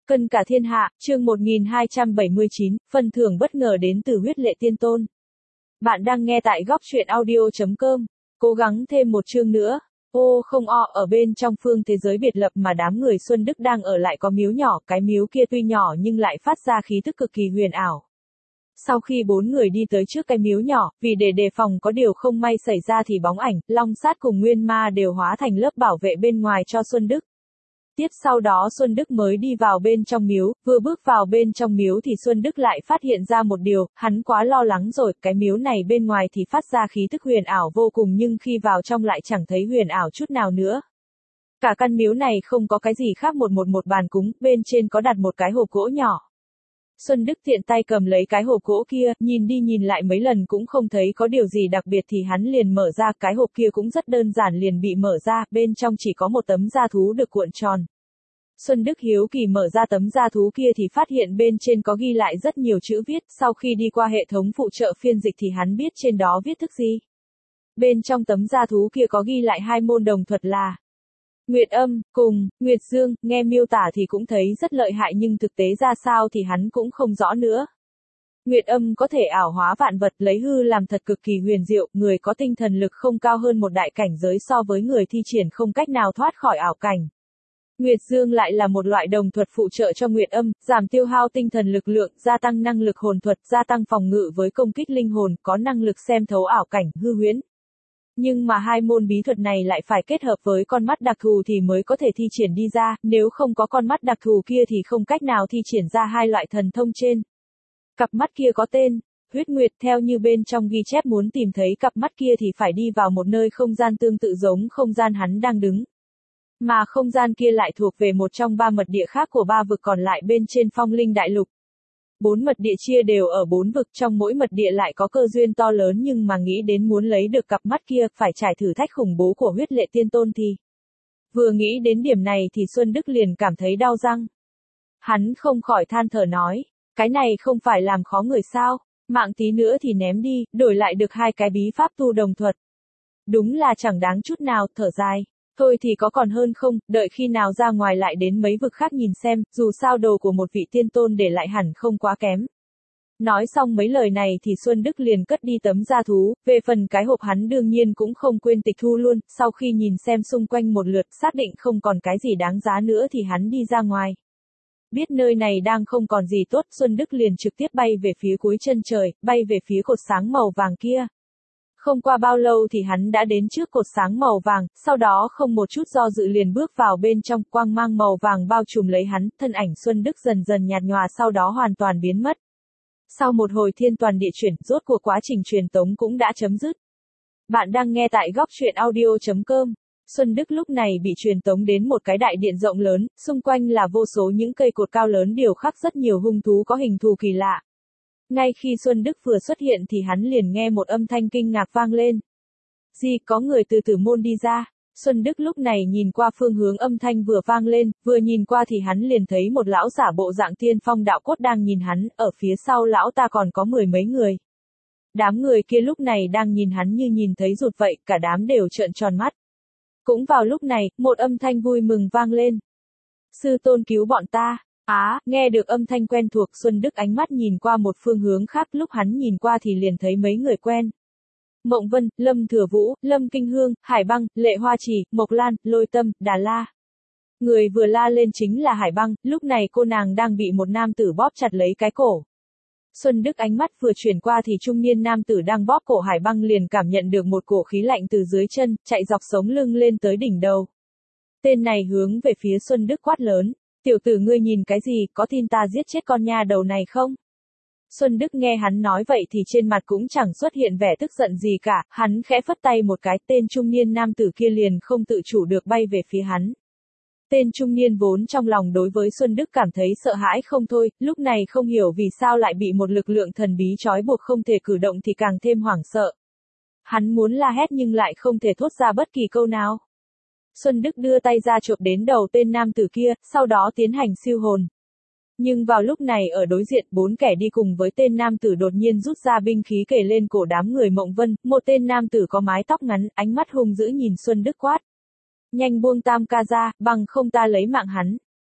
Cân cả thiên hạ, chương 1279, phần thưởng bất ngờ đến từ huyết lệ tiên tôn. Bạn đang nghe tại góc truyện audio.com. Cố gắng thêm một chương nữa. Ô không o, ở bên trong phương thế giới biệt lập mà đám người Xuân Đức đang ở lại có miếu nhỏ, cái miếu kia tuy nhỏ nhưng lại phát ra khí tức cực kỳ huyền ảo. Sau khi bốn người đi tới trước cái miếu nhỏ, vì để đề phòng có điều không may xảy ra thì bóng ảnh, long sát cùng nguyên ma đều hóa thành lớp bảo vệ bên ngoài cho Xuân Đức. Tiếp sau đó Xuân Đức mới đi vào bên trong miếu, vừa bước vào bên trong miếu thì Xuân Đức lại phát hiện ra một điều, hắn quá lo lắng rồi, cái miếu này bên ngoài thì phát ra khí tức huyền ảo vô cùng nhưng khi vào trong lại chẳng thấy huyền ảo chút nào nữa. Cả căn miếu này không có cái gì khác một bàn cúng, bên trên có đặt một cái hộp gỗ nhỏ. Xuân Đức tiện tay cầm lấy cái hộp gỗ kia, nhìn đi nhìn lại mấy lần cũng không thấy có điều gì đặc biệt thì hắn liền mở ra, cái hộp kia cũng rất đơn giản liền bị mở ra, bên trong chỉ có một tấm da thú được cuộn tròn. Xuân Đức hiếu kỳ mở ra tấm da thú kia thì phát hiện bên trên có ghi lại rất nhiều chữ viết, sau khi đi qua hệ thống phụ trợ phiên dịch thì hắn biết trên đó viết thức gì. Bên trong tấm da thú kia có ghi lại hai môn đồng thuật là Nguyệt Âm, cùng, Nguyệt Dương, nghe miêu tả thì cũng thấy rất lợi hại nhưng thực tế ra sao thì hắn cũng không rõ nữa. Nguyệt Âm có thể ảo hóa vạn vật lấy hư làm thật cực kỳ huyền diệu, người có tinh thần lực không cao hơn một đại cảnh giới so với người thi triển không cách nào thoát khỏi ảo cảnh. Nguyệt Dương lại là một loại đồng thuật phụ trợ cho Nguyệt Âm, giảm tiêu hao tinh thần lực lượng, gia tăng năng lực hồn thuật, gia tăng phòng ngự với công kích linh hồn, có năng lực xem thấu ảo cảnh, hư huyễn. Nhưng mà hai môn bí thuật này lại phải kết hợp với con mắt đặc thù thì mới có thể thi triển đi ra, nếu không có con mắt đặc thù kia thì không cách nào thi triển ra hai loại thần thông trên. Cặp mắt kia có tên, Huyết Nguyệt, theo như bên trong ghi chép muốn tìm thấy cặp mắt kia thì phải đi vào một nơi không gian tương tự giống không gian hắn đang đứng. Mà không gian kia lại thuộc về một trong ba mật địa khác của ba vực còn lại bên trên Phong Linh Đại Lục. 4 mật địa chia đều ở 4 vực, trong mỗi mật địa lại có cơ duyên to lớn nhưng mà nghĩ đến muốn lấy được cặp mắt kia phải trải thử thách khủng bố của huyết lệ tiên tôn thì. Vừa nghĩ đến điểm này thì Xuân Đức liền cảm thấy đau răng. Hắn không khỏi than thở nói, cái này không phải làm khó người sao, mạng tí nữa thì ném đi, đổi lại được hai cái bí pháp tu đồng thuật. Đúng là chẳng đáng chút nào, thở dài. Thôi thì có còn hơn không, đợi khi nào ra ngoài lại đến mấy vực khác nhìn xem, dù sao đồ của một vị tiên tôn để lại hẳn không quá kém. Nói xong mấy lời này thì Xuân Đức liền cất đi tấm da thú, về phần cái hộp hắn đương nhiên cũng không quên tịch thu luôn, sau khi nhìn xem xung quanh một lượt xác định không còn cái gì đáng giá nữa thì hắn đi ra ngoài. Biết nơi này đang không còn gì tốt, Xuân Đức liền trực tiếp bay về phía cuối chân trời, bay về phía cột sáng màu vàng kia. Không qua bao lâu thì hắn đã đến trước cột sáng màu vàng, sau đó không một chút do dự liền bước vào bên trong, quang mang màu vàng bao trùm lấy hắn, thân ảnh Xuân Đức dần dần nhạt nhòa sau đó hoàn toàn biến mất. Sau một hồi thiên toàn địa chuyển, rốt cuộc quá trình truyền tống cũng đã chấm dứt. Bạn đang nghe tại góc truyện audio.com. Xuân Đức lúc này bị truyền tống đến một cái đại điện rộng lớn, xung quanh là vô số những cây cột cao lớn điêu khắc rất nhiều hung thú có hình thù kỳ lạ. Ngay khi Xuân Đức vừa xuất hiện thì hắn liền nghe một âm thanh kinh ngạc vang lên. Gì, có người từ tử môn đi ra. Xuân Đức lúc này nhìn qua phương hướng âm thanh vừa vang lên, vừa nhìn qua thì hắn liền thấy một lão giả bộ dạng tiên phong đạo cốt đang nhìn hắn, ở phía sau lão ta còn có mười mấy người. Đám người kia lúc này đang nhìn hắn như nhìn thấy ruột vậy, cả đám đều trợn tròn mắt. Cũng vào lúc này, một âm thanh vui mừng vang lên. Sư tôn cứu bọn ta. Nghe được âm thanh quen thuộc Xuân Đức ánh mắt nhìn qua một phương hướng khác lúc hắn nhìn qua thì liền thấy mấy người quen. Mộng Vân, Lâm Thừa Vũ, Lâm Kinh Hương, Hải Băng, Lệ Hoa Trì, Mộc Lan, Lôi Tâm, Đà La. Người vừa la lên chính là Hải Băng, lúc này cô nàng đang bị một nam tử bóp chặt lấy cái cổ. Xuân Đức ánh mắt vừa chuyển qua thì trung niên nam tử đang bóp cổ Hải Băng liền cảm nhận được một cổ khí lạnh từ dưới chân, chạy dọc sống lưng lên tới đỉnh đầu. Tên này hướng về phía Xuân Đức quát lớn. Tiểu tử ngươi nhìn cái gì, có tin ta giết chết con nha đầu này không? Xuân Đức nghe hắn nói vậy thì trên mặt cũng chẳng xuất hiện vẻ tức giận gì cả, hắn khẽ phất tay một cái, tên trung niên nam tử kia liền không tự chủ được bay về phía hắn. Tên trung niên vốn trong lòng đối với Xuân Đức cảm thấy sợ hãi không thôi, lúc này không hiểu vì sao lại bị một lực lượng thần bí trói buộc không thể cử động thì càng thêm hoảng sợ. Hắn muốn la hét nhưng lại không thể thốt ra bất kỳ câu nào. Xuân Đức đưa tay ra chộp đến đầu tên nam tử kia, sau đó tiến hành siêu hồn. Nhưng vào lúc này ở đối diện 4 kẻ đi cùng với tên nam tử đột nhiên rút ra binh khí kề lên cổ đám người Mộng Vân, một tên nam tử có mái tóc ngắn, ánh mắt hung dữ nhìn Xuân Đức quát. Nhanh buông tam ca ra, bằng không ta lấy mạng hắn.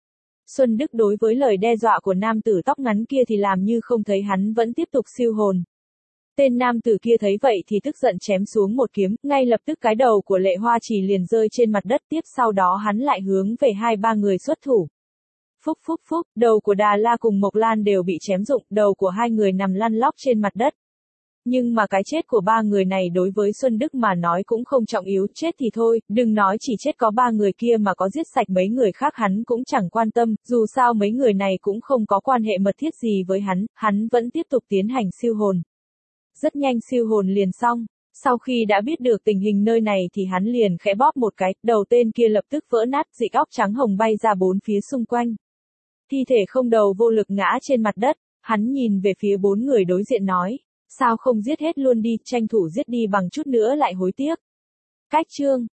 Xuân Đức đối với lời đe dọa của nam tử tóc ngắn kia thì làm như không thấy, hắn vẫn tiếp tục siêu hồn. Tên nam tử kia thấy vậy thì tức giận chém xuống một kiếm, ngay lập tức cái đầu của Lệ Hoa Chỉ liền rơi trên mặt đất, tiếp sau đó hắn lại hướng về 2-3 người xuất thủ. Phúc phúc phúc, đầu của Đà La cùng Mộc Lan đều bị chém rụng, đầu của hai người nằm lăn lóc trên mặt đất. Nhưng mà cái chết của 3 người này đối với Xuân Đức mà nói cũng không trọng yếu, chết thì thôi, đừng nói chỉ chết có 3 người kia mà có giết sạch mấy người khác hắn cũng chẳng quan tâm, dù sao mấy người này cũng không có quan hệ mật thiết gì với hắn vẫn tiếp tục tiến hành siêu hồn. Rất nhanh siêu hồn liền xong, sau khi đã biết được tình hình nơi này thì hắn liền khẽ bóp một cái, đầu tên kia lập tức vỡ nát, dịch óc trắng hồng bay ra bốn phía xung quanh. Thi thể không đầu vô lực ngã trên mặt đất, hắn nhìn về phía 4 người đối diện nói. Sao không giết hết luôn đi, tranh thủ giết đi bằng chút nữa lại hối tiếc. Cách chương